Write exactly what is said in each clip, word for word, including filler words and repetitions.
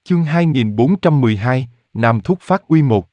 Chương hai nghìn bốn trăm mười hai, Nam Thúc phát uy một.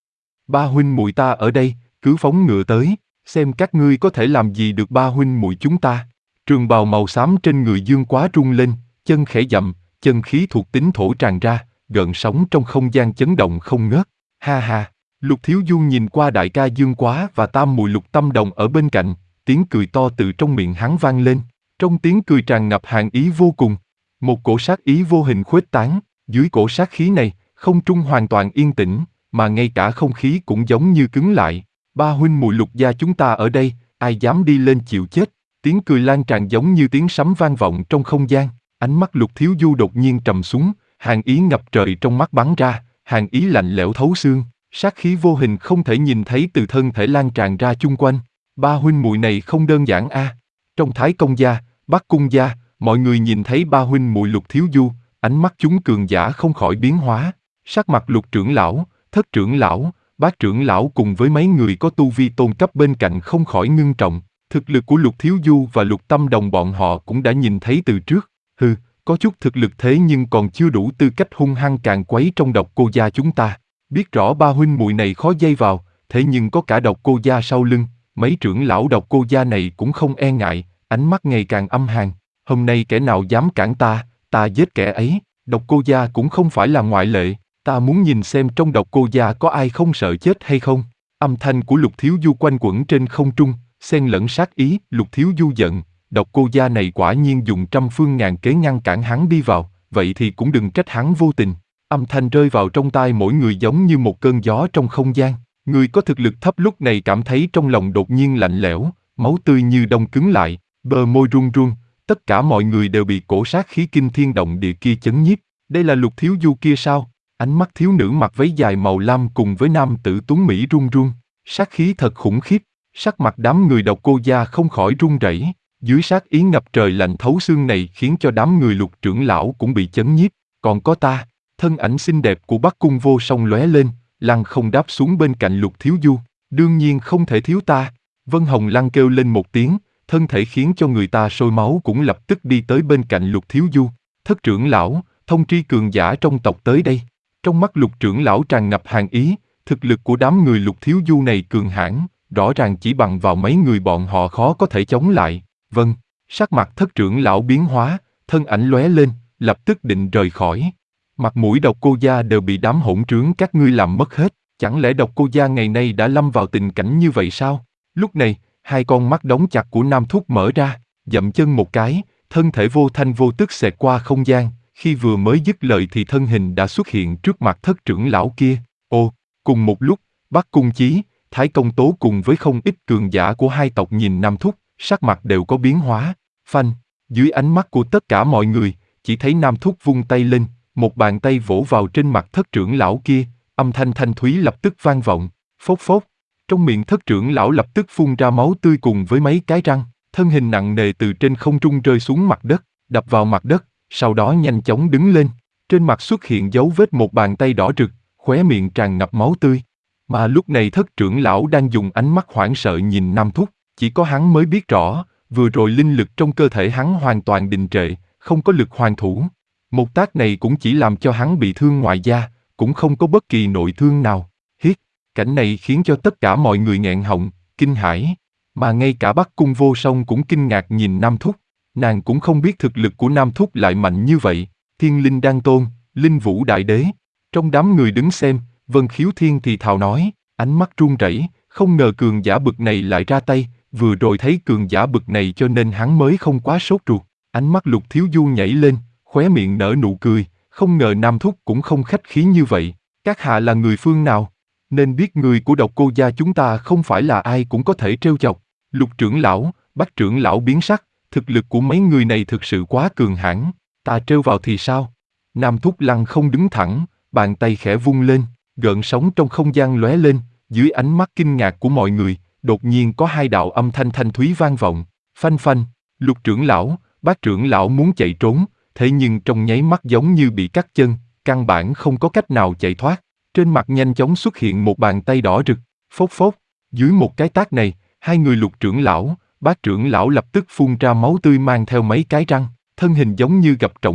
Ba huynh muội ta ở đây, cứ phóng ngựa tới, xem các ngươi có thể làm gì được ba huynh muội chúng ta. Trường bào màu xám trên người Dương Quá rung lên, chân khẽ dậm, chân khí thuộc tính thổ tràn ra, gợn sóng trong không gian chấn động không ngớt. Ha ha, Lục Thiếu Du nhìn qua đại ca Dương Quá và tam muội Lục Tâm Đồng ở bên cạnh, tiếng cười to từ trong miệng hắn vang lên. Trong tiếng cười tràn ngập hàn ý vô cùng, một cổ sát ý vô hình khuếch tán. Dưới cổ sát khí này, không trung hoàn toàn yên tĩnh, mà ngay cả không khí cũng giống như cứng lại. Ba huynh muội Lục gia chúng ta ở đây, ai dám đi lên chịu chết? Tiếng cười lan tràn giống như tiếng sấm vang vọng trong không gian. Ánh mắt Lục Thiếu Du đột nhiên trầm xuống, hàn ý ngập trời trong mắt bắn ra, hàn ý lạnh lẽo thấu xương, sát khí vô hình không thể nhìn thấy từ thân thể lan tràn ra chung quanh. Ba huynh muội này không đơn giản a. À. Trong Thái Công gia, Bắc Cung gia, mọi người nhìn thấy ba huynh muội Lục Thiếu Du, ánh mắt chúng cường giả không khỏi biến hóa. Sắc mặt Lục trưởng lão, Thất trưởng lão, Bát trưởng lão cùng với mấy người có tu vi tôn cấp bên cạnh không khỏi ngưng trọng. Thực lực của Lục Thiếu Du và Lục Tâm Đồng bọn họ cũng đã nhìn thấy từ trước. Hừ, có chút thực lực thế nhưng còn chưa đủ tư cách hung hăng càn quấy trong Độc Cô gia chúng ta. Biết rõ ba huynh muội này khó dây vào, thế nhưng có cả Độc Cô gia sau lưng, mấy trưởng lão Độc Cô gia này cũng không e ngại, ánh mắt ngày càng âm hàn. Hôm nay kẻ nào dám cản ta, ta giết kẻ ấy. Độc Cô gia cũng không phải là ngoại lệ, ta muốn nhìn xem trong Độc Cô gia có ai không sợ chết hay không. Âm thanh của Lục Thiếu Du quanh quẩn trên không trung, xen lẫn sát ý. Lục Thiếu Du giận, Độc Cô gia này quả nhiên dùng trăm phương ngàn kế ngăn cản hắn đi vào, vậy thì cũng đừng trách hắn vô tình. Âm thanh rơi vào trong tai mỗi người giống như một cơn gió trong không gian. Người có thực lực thấp lúc này cảm thấy trong lòng đột nhiên lạnh lẽo, máu tươi như đông cứng lại, bờ môi run run. Tất cả mọi người đều bị cổ sát khí kinh thiên động địa kia chấn nhiếp. Đây là Lục Thiếu Du kia sao? Ánh mắt thiếu nữ mặc váy dài màu lam cùng với nam tử tuấn mỹ run run. Sát khí thật khủng khiếp. Sắc mặt đám người Độc Cô gia không khỏi run rẩy. Dưới sát ý ngập trời lạnh thấu xương này khiến cho đám người Lục trưởng lão cũng bị chấn nhiếp. Còn có ta, thân ảnh xinh đẹp của Bắc Cung Vô Song lóe lên, lăng không đáp xuống bên cạnh Lục Thiếu Du. Đương nhiên không thể thiếu ta. Vân Hồng Lăng kêu lên một tiếng, thân thể khiến cho người ta sôi máu cũng lập tức đi tới bên cạnh Lục Thiếu Du. Thất trưởng lão, thông tri cường giả trong tộc tới đây. Trong mắt Lục trưởng lão tràn ngập hàn ý, thực lực của đám người Lục Thiếu Du này cường hãn, rõ ràng chỉ bằng vào mấy người bọn họ khó có thể chống lại. Vâng, sắc mặt thất trưởng lão biến hóa, thân ảnh lóe lên, lập tức định rời khỏi. Mặt mũi Độc Cô gia đều bị đám hỗn trướng các ngươi làm mất hết, chẳng lẽ Độc Cô gia ngày nay đã lâm vào tình cảnh như vậy sao? Lúc này, hai con mắt đóng chặt của Nam Thúc mở ra, dậm chân một cái, thân thể vô thanh vô tức xẹt qua không gian, khi vừa mới dứt lời thì thân hình đã xuất hiện trước mặt thất trưởng lão kia. Ồ, cùng một lúc, Bắc Cung Chí, Thái Công Tố cùng với không ít cường giả của hai tộc nhìn Nam Thúc, sắc mặt đều có biến hóa. Phanh, dưới ánh mắt của tất cả mọi người, chỉ thấy Nam Thúc vung tay lên, một bàn tay vỗ vào trên mặt thất trưởng lão kia, âm thanh thanh thúy lập tức vang vọng, phốc phốc. Trong miệng thất trưởng lão lập tức phun ra máu tươi cùng với mấy cái răng, thân hình nặng nề từ trên không trung rơi xuống mặt đất, đập vào mặt đất, sau đó nhanh chóng đứng lên. Trên mặt xuất hiện dấu vết một bàn tay đỏ rực, khóe miệng tràn ngập máu tươi. Mà lúc này thất trưởng lão đang dùng ánh mắt hoảng sợ nhìn Nam Thúc, chỉ có hắn mới biết rõ, vừa rồi linh lực trong cơ thể hắn hoàn toàn đình trệ, không có lực hoàn thủ. Một tác này cũng chỉ làm cho hắn bị thương ngoài da, cũng không có bất kỳ nội thương nào. Hiết, cảnh này khiến cho tất cả mọi người nghẹn họng, kinh hãi, mà ngay cả Bắc Cung Vô Song cũng kinh ngạc nhìn Nam Thúc, nàng cũng không biết thực lực của Nam Thúc lại mạnh như vậy. Thiên Linh Đan Tôn, Linh Vũ Đại Đế, trong đám người đứng xem, Vân Khiếu Thiên thì thào nói, ánh mắt run rẩy, không ngờ cường giả bực này lại ra tay, vừa rồi thấy cường giả bực này cho nên hắn mới không quá sốt ruột. Ánh mắt Lục Thiếu Du nhảy lên, khóe miệng nở nụ cười, không ngờ Nam Thúc cũng không khách khí như vậy. Các hạ là người phương nào? Nên biết người của Độc Cô gia chúng ta không phải là ai cũng có thể trêu chọc. Lục trưởng lão, Bát trưởng lão biến sắc, thực lực của mấy người này thực sự quá cường hãn, ta trêu vào thì sao? Nam Thúc lăng không đứng thẳng, bàn tay khẽ vung lên, gợn sóng trong không gian lóe lên, dưới ánh mắt kinh ngạc của mọi người, đột nhiên có hai đạo âm thanh thanh thúy vang vọng, phanh phanh. Lục trưởng lão, Bát trưởng lão muốn chạy trốn, thế nhưng trong nháy mắt giống như bị cắt chân, căn bản không có cách nào chạy thoát. Trên mặt nhanh chóng xuất hiện một bàn tay đỏ rực, phốc phốc. Dưới một cái tát này, hai người Lục trưởng lão, Bát trưởng lão lập tức phun ra máu tươi mang theo mấy cái răng, thân hình giống như gặp trọng kích,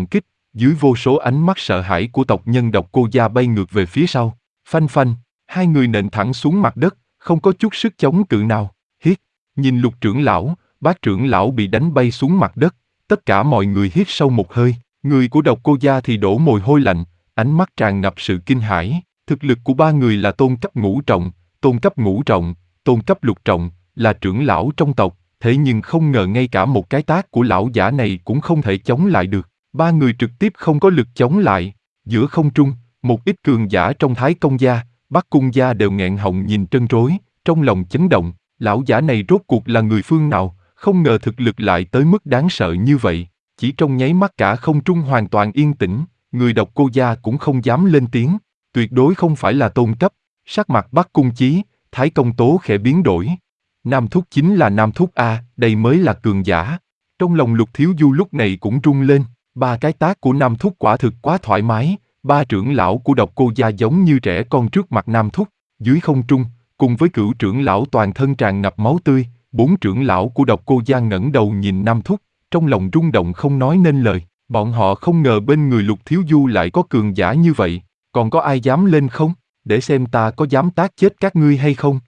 dưới vô số ánh mắt sợ hãi của tộc nhân độc cô gia bay ngược về phía sau. Phanh phanh, hai người nện thẳng xuống mặt đất, không có chút sức chống cự nào. Hít, nhìn Lục trưởng lão, Bát trưởng lão bị đánh bay xuống mặt đất, tất cả mọi người hít sâu một hơi, người của độc cô gia thì đổ mồ hôi lạnh, ánh mắt tràn ngập sự kinh hãi. Thực lực của ba người là tôn cấp ngũ trọng, tôn cấp ngũ trọng, tôn cấp lục trọng, là trưởng lão trong tộc, thế nhưng không ngờ ngay cả một cái tát của lão giả này cũng không thể chống lại được. Ba người trực tiếp không có lực chống lại. Giữa không trung, một ít cường giả trong Thái Công gia, Bắc Cung gia đều nghẹn họng nhìn trân trối, trong lòng chấn động, lão giả này rốt cuộc là người phương nào, không ngờ thực lực lại tới mức đáng sợ như vậy. Chỉ trong nháy mắt cả không trung hoàn toàn yên tĩnh, người độc cô gia cũng không dám lên tiếng, tuyệt đối không phải là tôn cấp. Sắc mặt Bắc Cung Chí, Thái Công Tố khẽ biến đổi. Nam Thúc chính là Nam Thúc a, đây mới là cường giả. Trong lòng Lục Thiếu Du lúc này cũng rung lên, ba cái tát của Nam Thúc quả thực quá thoải mái, ba trưởng lão của độc cô gia giống như trẻ con trước mặt Nam Thúc. Dưới không trung, cùng với cửu trưởng lão toàn thân tràn ngập máu tươi, bốn trưởng lão của độc cô gia ngẩng đầu nhìn Nam Thúc, trong lòng rung động không nói nên lời. Bọn họ không ngờ bên người Lục Thiếu Du lại có cường giả như vậy, còn có ai dám lên không? Để xem ta có dám tát chết các ngươi hay không.